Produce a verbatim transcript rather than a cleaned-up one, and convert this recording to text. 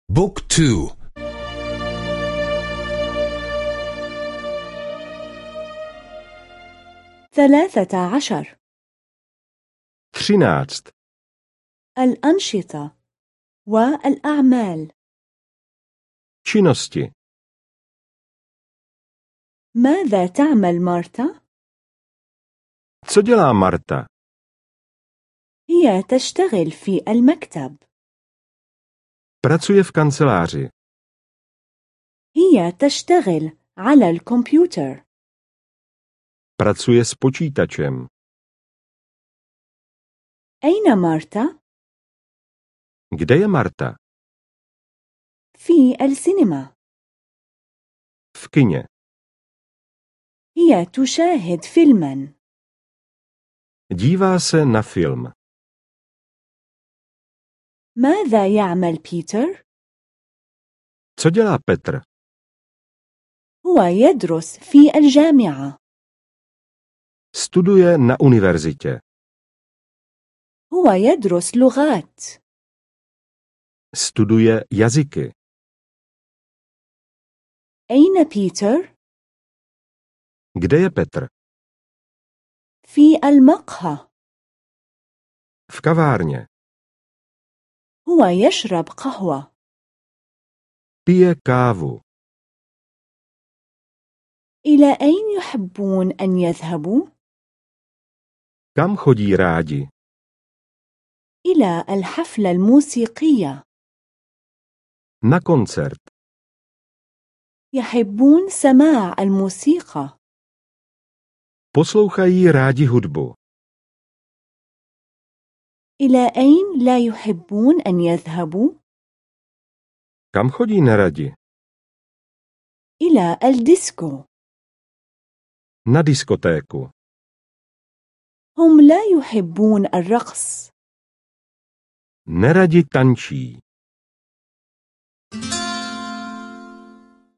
بوك تو. ثلاثة عشر. třináct. الأنشطة والأعمال. Činnosti. ماذا تعمل مارتا؟ Co dělá Marta? هي تشتغل في المكتب. Pracuje v kanceláři. هي تشتغل على الكمبيوتر. Pracuje s počítačem. أين مارتا؟ Kde je Marta? في السينما. V kině. هي تشاهد فيلما. Dívá se na film. ماذا يعمل بيتر؟ Co dělá Petr? هو يدرس في الجامعة. Studuje na univerzitě. هو يدرس لغات. Studuje jazyky. أين بيتر؟ Kde je Petr? في المقهى. V kavárně. هو يشرب قهوة. Pije kávu. إلى أين يحبون أن يذهبوا؟ Kam chodí rádi? إلى الحفلة الموسيقية. Na koncert. يحبون سماع الموسيقى. Poslouchají rádi hudbu. إلى أين لا يحبون أن يذهبوا؟ Kam chodí neradi? إلى الديسكو. Na diskotéku. هم لا يحبون الرقص. Neradi tančí.